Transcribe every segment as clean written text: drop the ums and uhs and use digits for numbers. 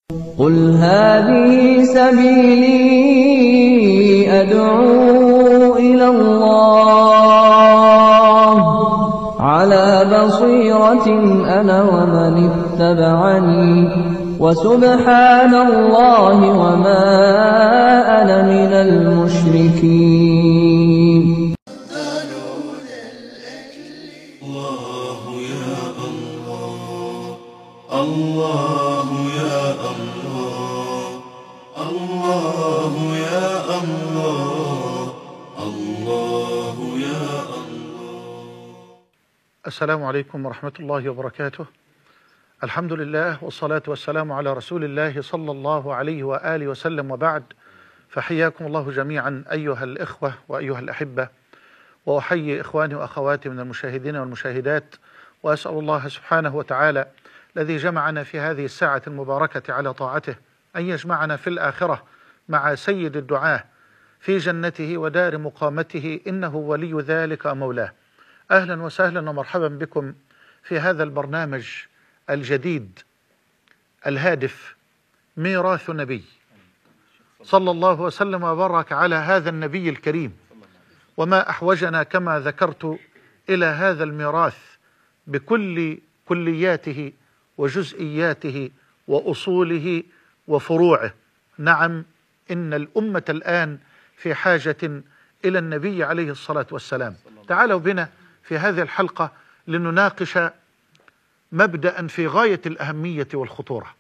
قل هذه سبيلي أدعو إلى الله على بصيرة أنا ومن اتبعني وسبحان الله وما أنا من المشركين. الله يا الله، الله يا الله، الله يا الله، الله يا الله. السلام عليكم ورحمة الله وبركاته. الحمد لله والصلاة والسلام على رسول الله صلى الله عليه وآله وسلم، وبعد، فحياكم الله جميعا أيها الإخوة وأيها الأحبة، وأحيي إخواني وأخواتي من المشاهدين والمشاهدات، وأسأل الله سبحانه وتعالى الذي جمعنا في هذه الساعة المباركة على طاعته أن يجمعنا في الآخرة مع سيد الدعاة في جنته ودار مقامته، إنه ولي ذلك مولاه. أهلا وسهلا ومرحبا بكم في هذا البرنامج الجديد الهادف ميراث نبي، صلى الله وسلم وبارك على هذا النبي الكريم. وما أحوجنا كما ذكرت إلى هذا الميراث بكل كلياته وجزئياته وأصوله وفروعه. نعم، إن الأمة الآن في حاجة إلى النبي عليه الصلاة والسلام. تعالوا بنا في هذه الحلقة لنناقش مبدأ في غاية الأهمية والخطورة،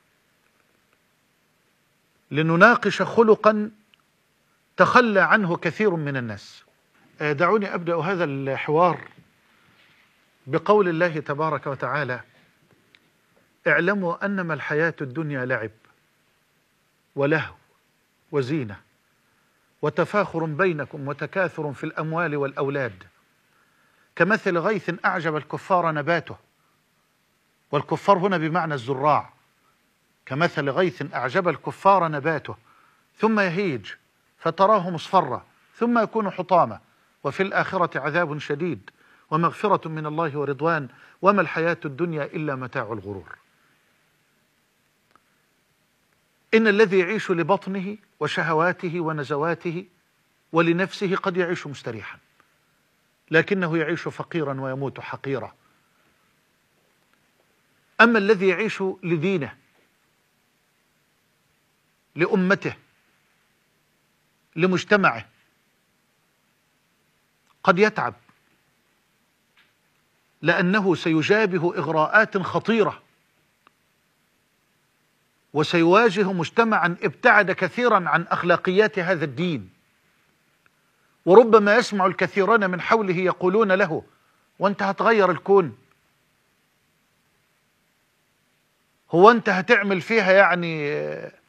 لنناقش خلقا تخلى عنه كثير من الناس. دعوني أبدأ هذا الحوار بقول الله تبارك وتعالى: اعلموا أنما الحياة الدنيا لعب ولهو وزينة وتفاخر بينكم وتكاثر في الأموال والأولاد كمثل غيث أعجب الكفار نباته، والكفار هنا بمعنى الزراع، كمثل غيث أعجب الكفار نباته ثم يهيج فتراه مصفرا ثم يكون حطاما وفي الآخرة عذاب شديد ومغفرة من الله ورضوان وما الحياة الدنيا إلا متاع الغرور. إن الذي يعيش لبطنه وشهواته ونزواته ولنفسه قد يعيش مستريحا، لكنه يعيش فقيرا ويموت حقيرا. أما الذي يعيش لدينه، لأمته، لمجتمعه، قد يتعب، لأنه سيجابه إغراءات خطيرة، وسيواجه مجتمعا ابتعد كثيرا عن أخلاقيات هذا الدين. وربما يسمع الكثيرون من حوله يقولون له: وانت هتغير الكون؟ هو انت هتعمل فيها يعني؟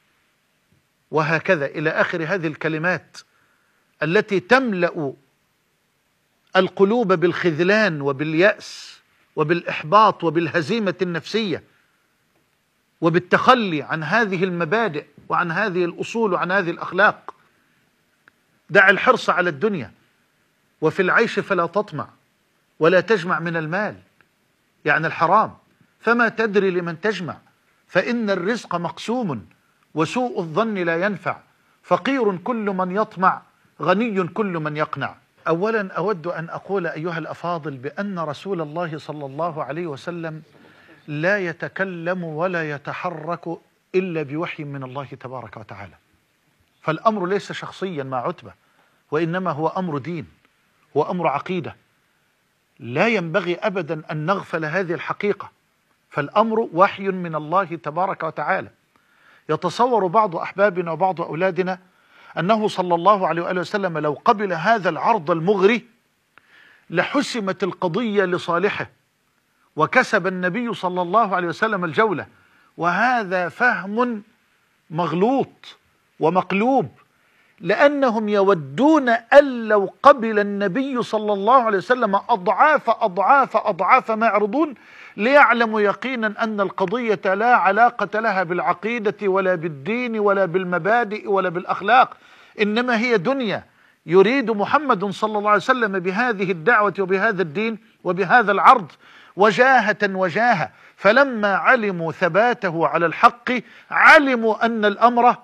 وهكذا إلى آخر هذه الكلمات التي تملأ القلوب بالخذلان وباليأس وبالإحباط وبالهزيمة النفسية وبالتخلي عن هذه المبادئ وعن هذه الأصول وعن هذه الأخلاق. دع الحرص على الدنيا، وفي العيش فلا تطمع ولا تجمع من المال، يعني الحرام، فما تدري لمن تجمع، فإن الرزق مقسوم وسوء الظن لا ينفع، فقير كل من يطمع غني كل من يقنع. أولا أود أن أقول أيها الأفاضل بأن رسول الله صلى الله عليه وسلم لا يتكلم ولا يتحرك إلا بوحي من الله تبارك وتعالى. فالأمر ليس شخصيا مع عتبة، وإنما هو أمر دين، هو أمر عقيدة. لا ينبغي أبدا أن نغفل هذه الحقيقة، فالأمر وحي من الله تبارك وتعالى. يتصور بعض أحبابنا وبعض أولادنا أنه صلى الله عليه وآله وسلم لو قبل هذا العرض المغري لحسمت القضية لصالحه، وكسب النبي صلى الله عليه وسلم الجولة. وهذا فهم مغلوط ومقلوب، لأنهم يودون أن لو قبل النبي صلى الله عليه وسلم أضعاف أضعاف أضعاف ما يعرضون ليعلموا يقينا أن القضية لا علاقة لها بالعقيدة ولا بالدين ولا بالمبادئ ولا بالأخلاق، إنما هي دنيا يريد محمد صلى الله عليه وسلم بهذه الدعوة وبهذا الدين وبهذا العرض وجاهة، فلما علموا ثباته على الحق علموا أن الأمر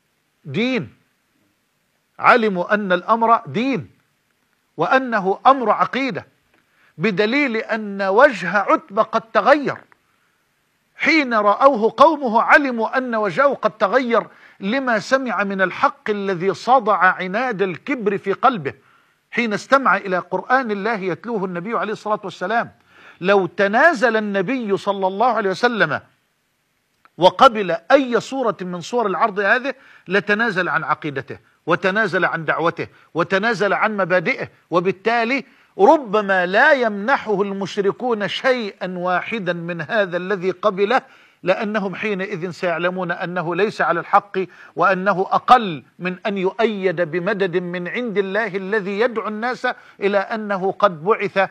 دين، وأنه أمر عقيدة، بدليل أن وجه عتبة قد تغير حين رأوه قومه، علموا أن وجهه قد تغير لما سمع من الحق الذي صدع عناد الكبر في قلبه حين استمع إلى قرآن الله يتلوه النبي عليه الصلاة والسلام. لو تنازل النبي صلى الله عليه وسلم وقبل أي صورة من صور العرض هذه لتنازل عن عقيدته، وتنازل عن دعوته، وتنازل عن مبادئه، وبالتالي ربما لا يمنحه المشركون شيئا واحدا من هذا الذي قبله، لأنهم حينئذ سيعلمون أنه ليس على الحق، وأنه أقل من أن يؤيد بمدد من عند الله الذي يدعو الناس إلى أنه قد بعث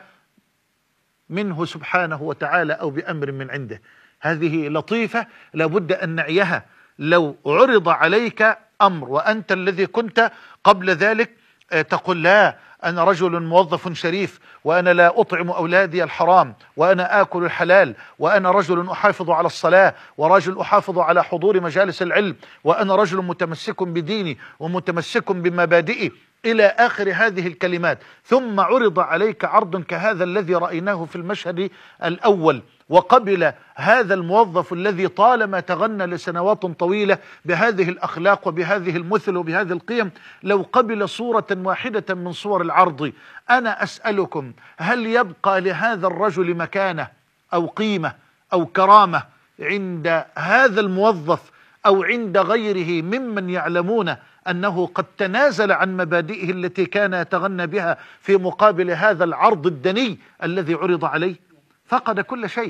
منه سبحانه وتعالى أو بأمر من عنده. هذه لطيفة لابد أن نعيها. لو عرض عليك أمر وأنت الذي كنت قبل ذلك تقول لا، أنا رجل موظف شريف، وأنا لا أطعم أولادي الحرام، وأنا آكل الحلال، وأنا رجل أحافظ على الصلاة، ورجل أحافظ على حضور مجالس العلم، وأنا رجل متمسك بديني ومتمسك بمبادئي، إلى آخر هذه الكلمات، ثم عرض عليك عرض كهذا الذي رأيناه في المشهد الأول، وقبل هذا الموظف الذي طالما تغنى لسنوات طويلة بهذه الأخلاق وبهذه المثل وبهذه القيم، لو قبل صورة واحدة من صور العرض، أنا أسألكم هل يبقى لهذا الرجل مكانة أو قيمة أو كرامة عند هذا الموظف أو عند غيره ممن يعلمون أنه قد تنازل عن مبادئه التي كان يتغنى بها في مقابل هذا العرض الدني الذي عرض عليه؟ فقد كل شيء.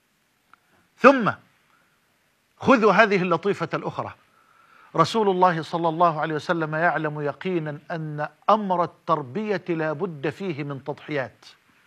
ثم خذوا هذه اللطيفة الأخرى. رسول الله صلى الله عليه وسلم يعلم يقينا أن أمر التربية لا بد فيه من تضحيات.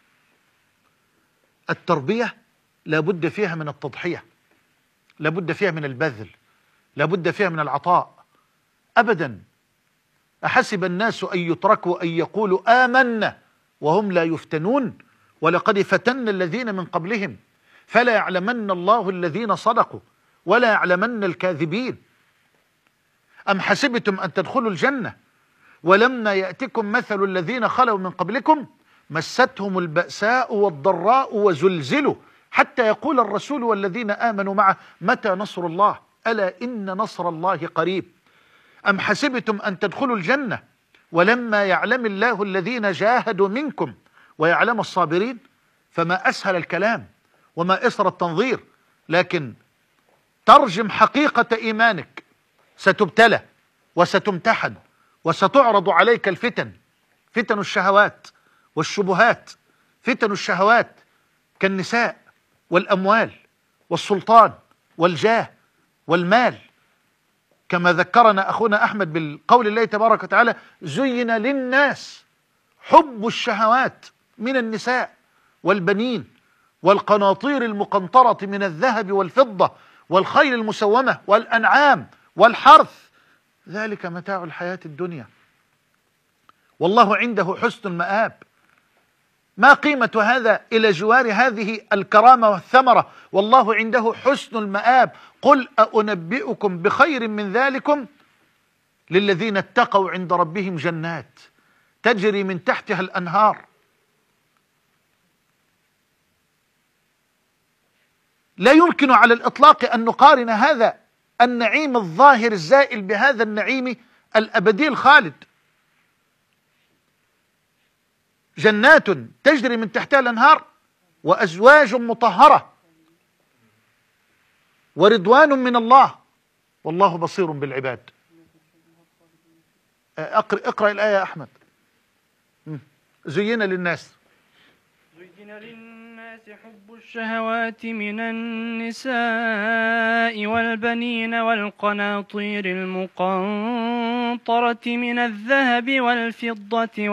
التربية لا بد فيها من التضحية، لا بد فيها من البذل، لا بد فيها من العطاء. أبدا. أحسب الناس أن يتركوا أن يقولوا آمنا وهم لا يفتنون، ولقد فتن الذين من قبلهم فلا يعلمن الله الذين صدقوا ولا يعلمن الكاذبين. أم حسبتم أن تدخلوا الجنة ولما يأتكم مثل الذين خلوا من قبلكم مستهم البأساء والضراء وزلزلوا حتى يقول الرسول والذين آمنوا معه متى نصر الله ألا إن نصر الله قريب. أم حسبتم أن تدخلوا الجنة ولما يعلم الله الذين جاهدوا منكم ويعلم الصابرين. فما أسهل الكلام وما أسر التنظير، لكن ترجم حقيقة إيمانك. ستبتلى وستمتحن وستعرض عليك الفتن، فتن الشهوات والشبهات. فتن الشهوات كالنساء والأموال والسلطان والجاه والمال، كما ذكرنا أخونا أحمد بالقول الله تبارك وتعالى زين للناس حب الشهوات من النساء والبنين والقناطير المقنطرة من الذهب والفضة والخيل المسومة والأنعام والحرث، ذلك متاع الحياة الدنيا والله عنده حسن المآب. ما قيمة هذا إلى جوار هذه الكرامة والثمرة؟ والله عنده حسن المآب. قل أنبئكم بخير من ذلكم للذين اتقوا عند ربهم جنات تجري من تحتها الأنهار. لا يمكن على الإطلاق أن نقارن هذا النعيم الظاهر الزائل بهذا النعيم الأبدي الخالد. جنات تجري من تحتها الأنهار وأزواج مطهرة ورضوان من الله والله بصير بالعباد. اقرأ الآية يا أحمد. زين للناس حب الشهوات من النساء والبنين والقناطير المقنطرة من الذهب والفضة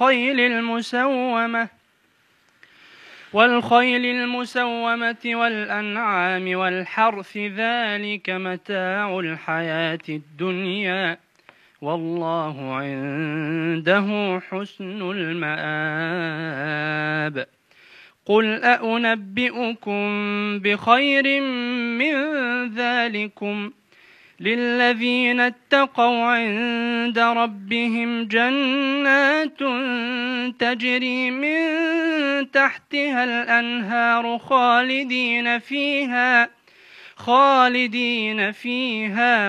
والخيل المسومة والأنعام والحرث ذلك متاع الحياة الدنيا والله عنده حسن المآب. قل أنبئكم بخير من ذلكم للذين اتقوا عند ربهم جنات تجري من تحتها الأنهار خالدين فيها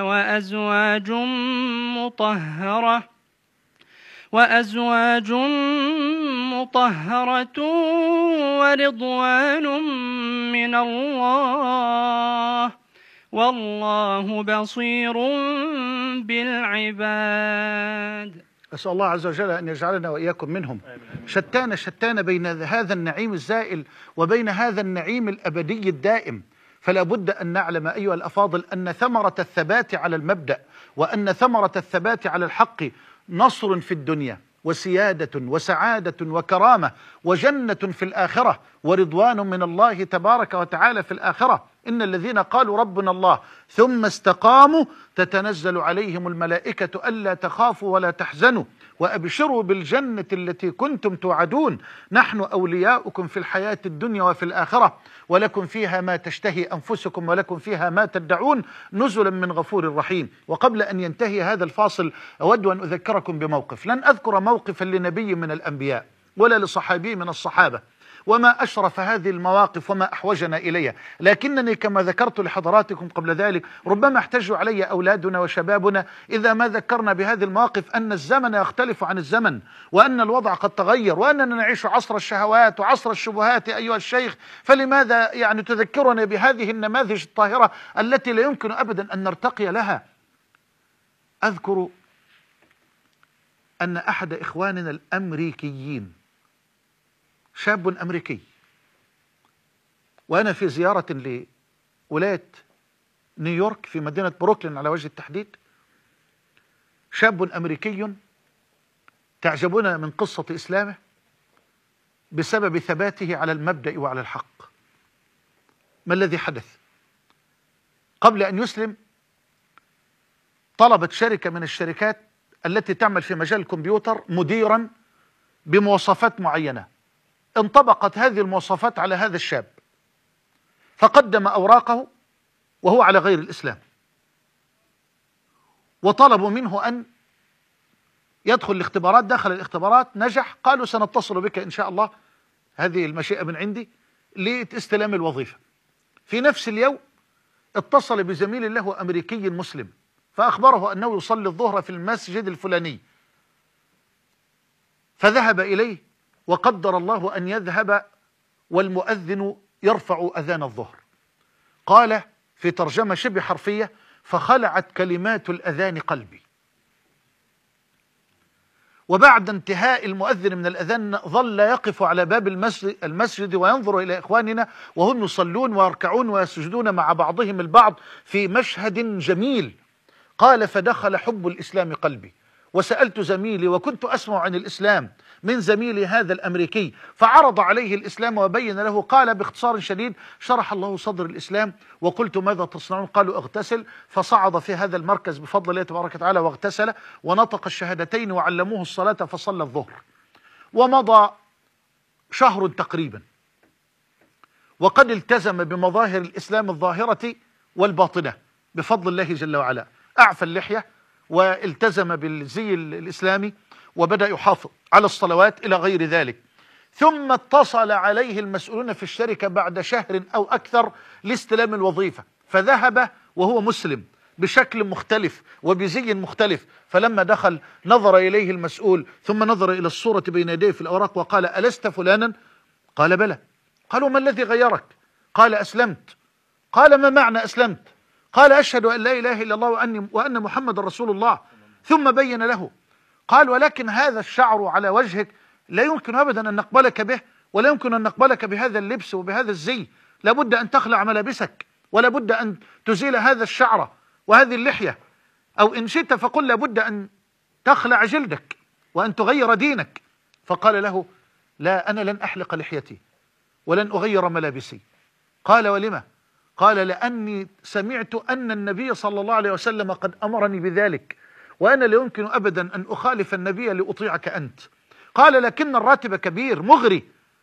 وأزواج مطهرة ورضوان من الله والله بصير بالعباد. أسأل الله عز وجل أن يجعلنا وإياكم منهم. شتان بين هذا النعيم الزائل وبين هذا النعيم الأبدي الدائم. فلا بد أن نعلم أيها الأفاضل أن ثمرة الثبات على المبدأ وأن ثمرة الثبات على الحق نصر في الدنيا وسيادة وسعادة وكرامة وجنة في الآخرة ورضوان من الله تبارك وتعالى في الآخرة. إن الذين قالوا ربنا الله ثم استقاموا تتنزل عليهم الملائكة ألا تخافوا ولا تحزنوا وأبشروا بالجنة التي كنتم توعدون نحن أولياؤكم في الحياة الدنيا وفي الآخرة ولكم فيها ما تشتهي أنفسكم ولكم فيها ما تدعون نزلا من غفور رحيم. وقبل أن ينتهي هذا الفاصل أود أن أذكركم بموقف. لن أذكر موقفا لنبي من الأنبياء ولا لصحابي من الصحابة وما أشرف هذه المواقف وما أحوجنا إليها، لكنني كما ذكرت لحضراتكم قبل ذلك ربما احتج علي أولادنا وشبابنا إذا ما ذكرنا بهذه المواقف أن الزمن يختلف عن الزمن وأن الوضع قد تغير وأننا نعيش عصر الشهوات وعصر الشبهات أيها الشيخ، فلماذا تذكرنا بهذه النماذج الطاهرة التي لا يمكن أبدا أن نرتقي لها؟ أذكر أن أحد إخواننا الأمريكيين شاب أمريكي وأنا في زيارة لولاية نيويورك في مدينة بروكلين على وجه التحديد، شاب أمريكي تعجبنا من قصة إسلامه بسبب ثباته على المبدأ وعلى الحق. ما الذي حدث؟ قبل أن يسلم طلبت شركة من الشركات التي تعمل في مجال الكمبيوتر مديرا بمواصفات معينة، انطبقت هذه المواصفات على هذا الشاب فقدم أوراقه وهو على غير الإسلام وطلبوا منه أن يدخل الاختبارات. دخل الاختبارات نجح، قالوا سنتصل بك إن شاء الله، هذه المشيئة من عندي، لاستلام الوظيفة. في نفس اليوم اتصل بزميل له أمريكي مسلم فأخبره أنه يصلي الظهر في المسجد الفلاني، فذهب إليه وقدر الله أن يذهب والمؤذن يرفع أذان الظهر. قال في ترجمة شبه حرفية: فخلعت كلمات الأذان قلبي. وبعد انتهاء المؤذن من الأذان ظل يقف على باب المسجد وينظر إلى إخواننا وهم يصلون ويركعون ويسجدون مع بعضهم البعض في مشهد جميل. قال فدخل حب الإسلام قلبي، وسألت زميلي وكنت أسمع عن الإسلام من زميلي هذا الأمريكي فعرض عليه الإسلام وبين له. قال باختصار شديد: شرح الله صدر الإسلام. وقلت ماذا تصنعون؟ قالوا اغتسل. فصعد في هذا المركز بفضل الله تبارك وتعالى واغتسل ونطق الشهادتين وعلموه الصلاة فصلى الظهر. ومضى شهر تقريبا وقد التزم بمظاهر الإسلام الظاهرة والباطنة بفضل الله جل وعلا. أعفى اللحية والتزم بالزي الإسلامي وبدأ يحافظ على الصلوات إلى غير ذلك. ثم اتصل عليه المسؤولون في الشركة بعد شهر أو أكثر لاستلام الوظيفة، فذهب وهو مسلم بشكل مختلف وبزي مختلف. فلما دخل نظر إليه المسؤول ثم نظر إلى الصورة بين يديه في الأوراق وقال: ألست فلانا؟ قال: بلى. قالوا: ما الذي غيرك؟ قال: أسلمت. قال: ما معنى أسلمت؟ قال: أشهد أن لا إله إلا الله وأن محمد رسول الله. ثم بين له، قال: ولكن هذا الشعر على وجهك لا يمكن أبدا أن نقبلك به، ولا يمكن أن نقبلك بهذا اللبس وبهذا الزي، لابد أن تخلع ملابسك، ولا بد أن تزيل هذا الشعر وهذه اللحية، أو إن شئت فقل لابد أن تخلع جلدك وأن تغير دينك. فقال له: لا، أنا لن أحلق لحيتي ولن أغير ملابسي. قال: ولما؟ قال: لأني سمعت أن النبي صلى الله عليه وسلم قد أمرني بذلك، وأنا لا يمكن أبدا أن أخالف النبي لأطيعك أنت. قال: لكن الراتب كبير مغري.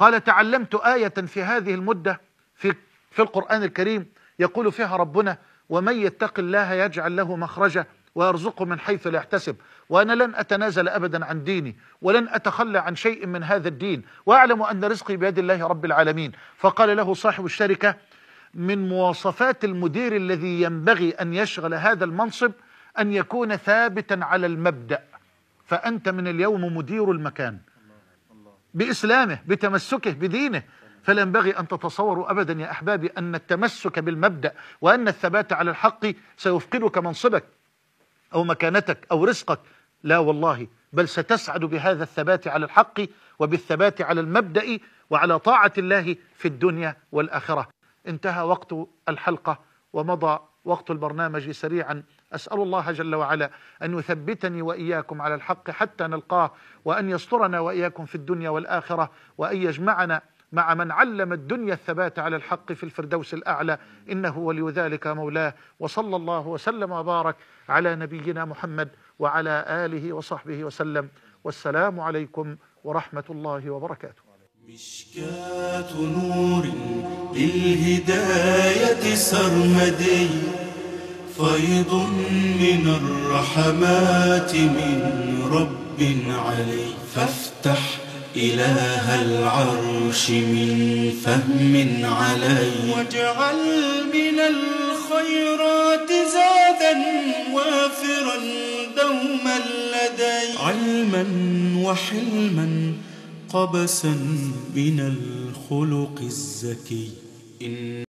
قال تعلمت آية في هذه المدة في القرآن الكريم يقول فيها ربنا ومن يتق الله يجعل له مخرجا ويرزقه من حيث لا يحتسب، وأنا لن أتنازل أبدا عن ديني ولن أتخلى عن شيء من هذا الدين، وأعلم أن رزقي بيد الله رب العالمين. فقال له صاحب الشركة من مواصفات المدير الذي ينبغي أن يشغل هذا المنصب أن يكون ثابتا على المبدأ، فأنت من اليوم مدير المكان بإسلامه بتمسكه بدينه. فلا ينبغي أن تتصوروا أبدا يا أحبابي أن التمسك بالمبدأ وأن الثبات على الحق سيفقدك منصبك أو مكانتك أو رزقك، لا والله، بل ستسعد بهذا الثبات على الحق وبالثبات على المبدأ وعلى طاعة الله في الدنيا والآخرة. انتهى وقت الحلقة ومضى وقت البرنامج سريعا. أسأل الله جل وعلا أن يثبتني وإياكم على الحق حتى نلقاه، وأن يسترنا وإياكم في الدنيا والآخرة، وأن يجمعنا مع من علم الدنيا الثبات على الحق في الفردوس الأعلى، إنه ولي ذلك مولاه. وصلى الله وسلم وبارك على نبينا محمد وعلى آله وصحبه وسلم، والسلام عليكم ورحمة الله وبركاته. مشكاة نور للهداية سرمدي، فيض من الرحمات من رب علي، فافتح إله العرش من فهم علي، واجعل من الخيرات زادا وافرا دوما لدي، علما وحلما قبسا من الخلق الزكي.